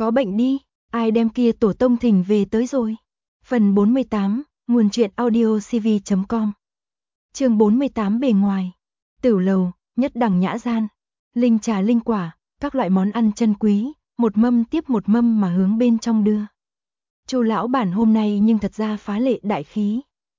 Có bệnh đi, ai đem kia tổ tông thỉnh về tới rồi. Phần 48, nguồn truyện audio cv.com. Chương 48 bề ngoài. Tửu lầu, nhất đẳng nhã gian, linh trà linh quả, các loại món ăn chân quý, một mâm tiếp một mâm mà hướng bên trong đưa. Chu lão bản hôm nay nhưng thật ra phá lệ đại khí.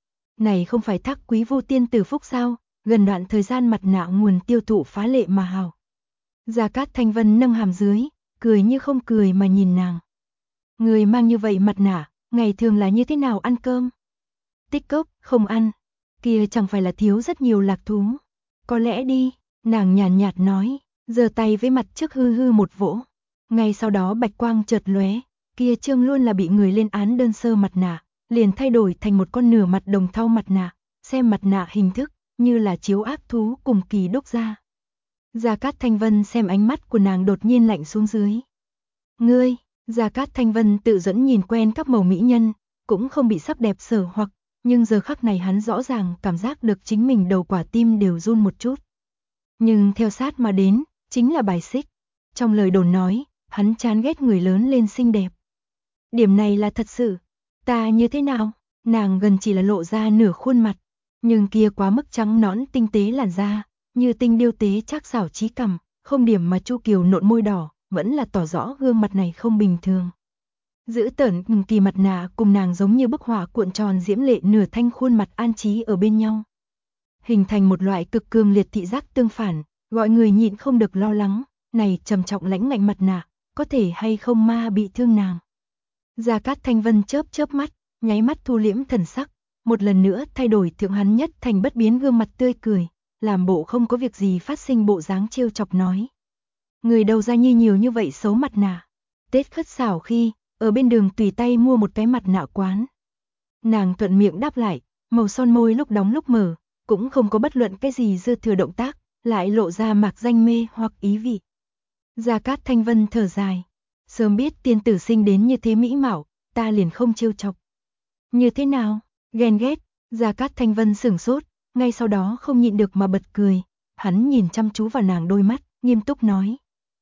Này không phải Thác Quý Vu tiên tử phúc sao, gần đoạn thời gian mặt nạ nguồn tiêu thụ phá lệ mà hào. Gia Cát Thanh Vân nâng hàm dưới, cười như không cười mà nhìn nàng. Người mang như vậy mặt nạ, ngày thường là như thế nào ăn cơm? Tích cốc, không ăn. Kia chẳng phải là thiếu rất nhiều lạc thú. Có lẽ đi, nàng nhàn nhạt nói, giơ tay với mặt trước hư hư một vỗ. Ngay sau đó bạch quang chợt lóe, kia trương luôn là bị người lên án đơn sơ mặt nạ, liền thay đổi thành một con nửa mặt đồng thau mặt nạ, xem mặt nạ hình thức, như là chiếu ác thú cùng kỳ đúc ra. Gia Cát Thanh Vân xem ánh mắt của nàng đột nhiên lạnh xuống dưới. Ngươi, Gia Cát Thanh Vân tự dẫn nhìn quen các màu mỹ nhân, cũng không bị sắc đẹp sở hoặc, nhưng giờ khắc này hắn rõ ràng cảm giác được chính mình đầu quả tim đều run một chút. Nhưng theo sát mà đến, chính là bài xích. Trong lời đồn nói, hắn chán ghét người lớn lên xinh đẹp. Điểm này là thật sự. Ta như thế nào? Nàng gần chỉ là lộ ra nửa khuôn mặt, nhưng kia quá mức trắng nõn tinh tế làn da, như tinh điêu tế trác xảo trí cằm, không điểm mà Chu Kiều nộn môi đỏ, vẫn là tỏ rõ gương mặt này không bình thường. Giữ tởn kỳ mặt nạ cùng nàng giống như bức họa cuộn tròn diễm lệ nửa thanh khuôn mặt an trí ở bên nhau. Hình thành một loại cực cường liệt thị giác tương phản, gọi người nhịn không được lo lắng, này trầm trọng lãnh ngạnh mặt nạ, có thể hay không ma bị thương nàng. Gia Cát Thanh Vân chớp chớp mắt, nháy mắt thu liễm thần sắc, một lần nữa thay đổi thượng hắn nhất thành bất biến gương mặt tươi cười, làm bộ không có việc gì phát sinh bộ dáng trêu chọc nói. Người đầu ra nhiều như vậy xấu mặt nạ. Tết khất xảo khi, ở bên đường tùy tay mua một cái mặt nạ quán. Nàng thuận miệng đáp lại, màu son môi lúc đóng lúc mở, cũng không có bất luận cái gì dư thừa động tác, lại lộ ra mạc danh mê hoặc ý vị. Gia Cát Thanh Vân thở dài, sớm biết tiên tử sinh đến như thế mỹ mạo, ta liền không trêu chọc. Như thế nào? Ghen ghét? Gia Cát Thanh Vân sửng sốt, ngay sau đó không nhịn được mà bật cười, hắn nhìn chăm chú vào nàng đôi mắt, nghiêm túc nói.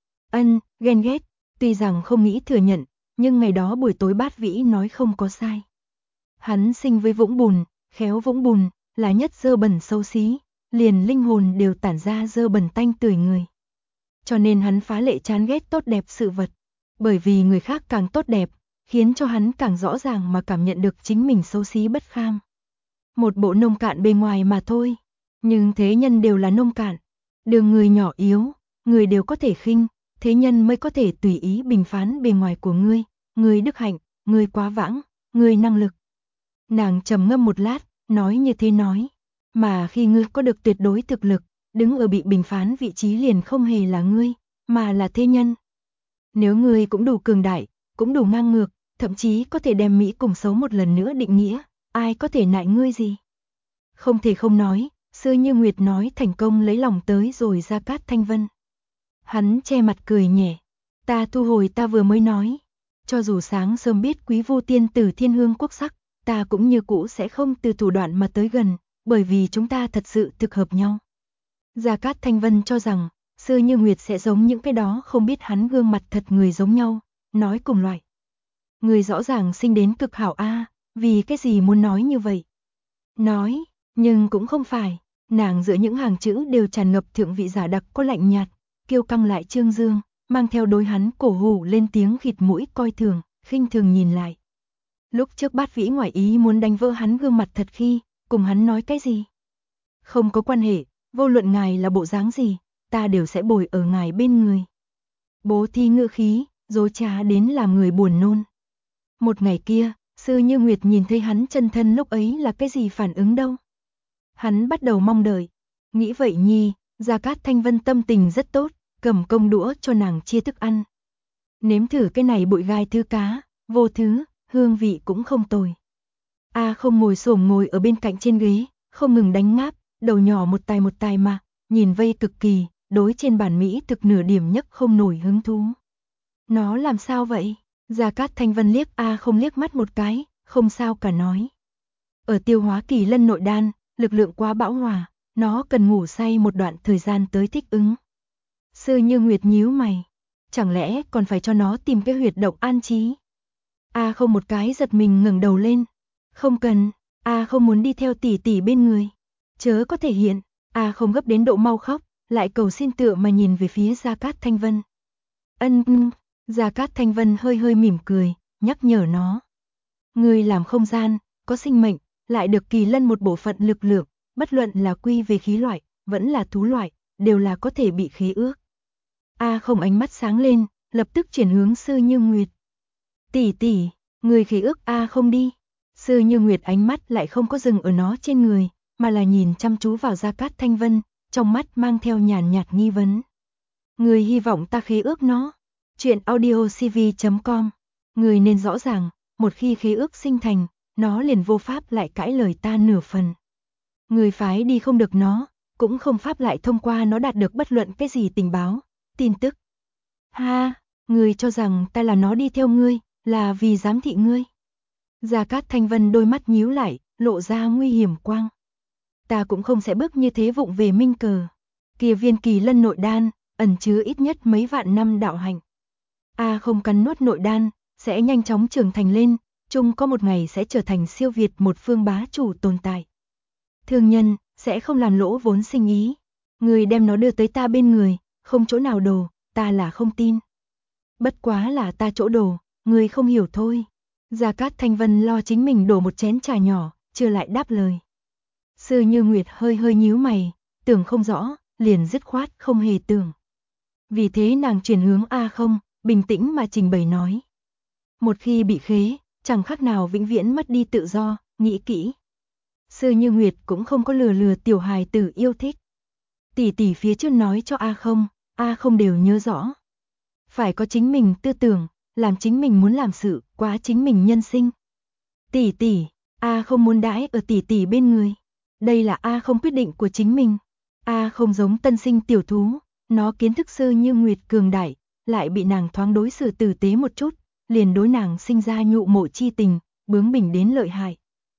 Ghen ghét, tuy rằng không nghĩ thừa nhận, nhưng ngày đó buổi tối Bát Vĩ nói không có sai. Hắn sinh với vũng bùn, khéo vũng bùn, là nhất dơ bẩn xấu xí, liền linh hồn đều tản ra dơ bẩn tanh tưởi người. Cho nên hắn phá lệ chán ghét tốt đẹp sự vật, bởi vì người khác càng tốt đẹp, khiến cho hắn càng rõ ràng mà cảm nhận được chính mình xấu xí bất kham. Một bộ nông cạn bề ngoài mà thôi, nhưng thế nhân đều là nông cạn, đường người nhỏ yếu, người đều có thể khinh, thế nhân mới có thể tùy ý bình phán bề ngoài của ngươi, ngươi đức hạnh, ngươi quá vãng, ngươi năng lực. Nàng trầm ngâm một lát, nói như thế nói, mà khi ngươi có được tuyệt đối thực lực, đứng ở bị bình phán vị trí liền không hề là ngươi, mà là thế nhân. Nếu ngươi cũng đủ cường đại, cũng đủ ngang ngược, thậm chí có thể đem mỹ cùng xấu một lần nữa định nghĩa, ai có thể nại ngươi gì? Không thể không nói, Sư Như Nguyệt nói thành công lấy lòng tới rồi Gia Cát Thanh Vân. Hắn che mặt cười nhẹ, ta thu hồi ta vừa mới nói, cho dù sáng sớm biết Quý Vu tiên tử thiên hương quốc sắc, ta cũng như cũ sẽ không từ thủ đoạn mà tới gần, bởi vì chúng ta thật sự thực hợp nhau. Gia Cát Thanh Vân cho rằng, Sư Như Nguyệt sẽ giống những cái đó không biết hắn gương mặt thật người giống nhau, nói cùng loại. Người rõ ràng sinh đến cực hảo a, vì cái gì muốn nói như vậy? Nói, nhưng cũng không phải, nàng giữa những hàng chữ đều tràn ngập thượng vị giả đặc có lạnh nhạt, kiêu căng lại trương dương, mang theo đối hắn cổ hủ lên tiếng khịt mũi coi thường, khinh thường nhìn lại. Lúc trước Bát Vĩ ngoài ý muốn đánh vỡ hắn gương mặt thật khi, cùng hắn nói cái gì? Không có quan hệ, vô luận ngài là bộ dáng gì, ta đều sẽ bồi ở ngài bên người. Bố thi ngữ khí, dối trá đến làm người buồn nôn. Một ngày kia, Sư Như Nguyệt nhìn thấy hắn chân thân lúc ấy là cái gì phản ứng đâu? Hắn bắt đầu mong đợi. Nghĩ vậy nhi, Gia Cát Thanh Vân tâm tình rất tốt, cầm công đũa cho nàng chia thức ăn. Nếm thử cái này bụi gai thứ cá, vô thứ, hương vị cũng không tồi. Không ngồi xổm ngồi ở bên cạnh trên ghế, không ngừng đánh ngáp, đầu nhỏ một tài mà, nhìn vây cực kỳ, đối trên bàn mỹ thực nửa điểm nhất không nổi hứng thú. Nó làm sao vậy? Gia Cát Thanh Vân liếc không liếc mắt một cái, không sao cả nói. Ở tiêu hóa kỳ lân nội đan, lực lượng quá bão hòa, nó cần ngủ say một đoạn thời gian tới thích ứng. Sư Như Nguyệt nhíu mày, chẳng lẽ còn phải cho nó tìm cái huyệt động an trí. A không một cái giật mình ngẩng đầu lên. Không cần, A không muốn đi theo tỷ tỷ bên người. Chớ có thể hiện, A không gấp đến độ mau khóc, lại cầu xin tựa mà nhìn về phía Gia Cát Thanh Vân. Gia Cát Thanh Vân hơi hơi mỉm cười, nhắc nhở nó. Ngươi làm không gian, có sinh mệnh, lại được kỳ lân một bộ phận lực lượng, bất luận là quy về khí loại, vẫn là thú loại, đều là có thể bị khế ước. A không ánh mắt sáng lên, lập tức chuyển hướng Sư Như Nguyệt. Tỷ tỷ, người khế ước A không đi. Sư Như Nguyệt ánh mắt lại không có dừng ở nó trên người, mà là nhìn chăm chú vào Gia Cát Thanh Vân, trong mắt mang theo nhàn nhạt nghi vấn. Người hy vọng ta khế ước nó. Chuyện audiocv.com. Người nên rõ ràng, một khi khế ước sinh thành, nó liền vô pháp lại cãi lời ta nửa phần. Người phái đi không được nó, cũng không pháp lại thông qua nó đạt được bất luận cái gì tình báo, tin tức. Ha, người cho rằng ta là nó đi theo ngươi, là vì giám thị ngươi. Gia Cát Thanh Vân đôi mắt nhíu lại, lộ ra nguy hiểm quang. Ta cũng không sẽ bước như thế vụng về minh cờ. Kia viên kỳ lân nội đan, ẩn chứa ít nhất mấy vạn năm đạo hạnh. A không cắn nuốt nội đan, sẽ nhanh chóng trưởng thành lên, chung có một ngày sẽ trở thành siêu việt một phương bá chủ tồn tại. Thương nhân, sẽ không làm lỗ vốn sinh ý. Người đem nó đưa tới ta bên người, không chỗ nào đồ, ta là không tin. Bất quá là ta chỗ đồ, người không hiểu thôi. Gia Cát Thanh Vân lo chính mình đổ một chén trà nhỏ, chưa lại đáp lời. Sư Như Nguyệt hơi hơi nhíu mày, tưởng không rõ, liền dứt khoát không hề tưởng. Vì thế nàng chuyển hướng A không, bình tĩnh mà trình bày nói. Một khi bị khế, chẳng khác nào vĩnh viễn mất đi tự do, nghĩ kỹ. Sư Như Nguyệt cũng không có lừa tiểu hài tử yêu thích. Tỷ tỷ phía trước nói cho A không đều nhớ rõ. Phải có chính mình tư tưởng, làm chính mình muốn làm sự, quá chính mình nhân sinh. Tỷ tỷ, A không muốn đãi ở tỷ tỷ bên người. Đây là A không quyết định của chính mình. A không giống tân sinh tiểu thú, nó kiến thức Sư Như Nguyệt cường đại, lại bị nàng thoáng đối xử tử tế một chút, liền đối nàng sinh ra nhụ mộ chi tình, bướng bỉnh đến lợi hại.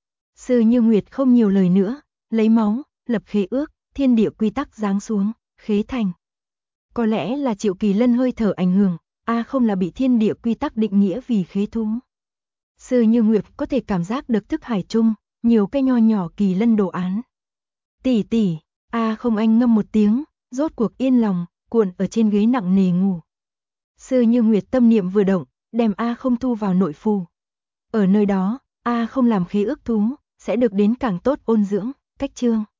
Sư Như Nguyệt không nhiều lời nữa, lấy máu, lập khế ước, thiên địa quy tắc giáng xuống, khế thành. Có lẽ là chịu kỳ lân hơi thở ảnh hưởng, A không là bị thiên địa quy tắc định nghĩa vì khế thú. Sư Như Nguyệt có thể cảm giác được thức hải chung, nhiều cái nho nhỏ kỳ lân đồ án. Tỷ tỷ, A không anh ngâm một tiếng, rốt cuộc yên lòng, cuộn ở trên ghế nặng nề ngủ. Sư Như Nguyệt tâm niệm vừa động, đem A không thu vào nội phù. Ở nơi đó, A không làm khế ước thú, sẽ được đến càng tốt ôn dưỡng, cách chương.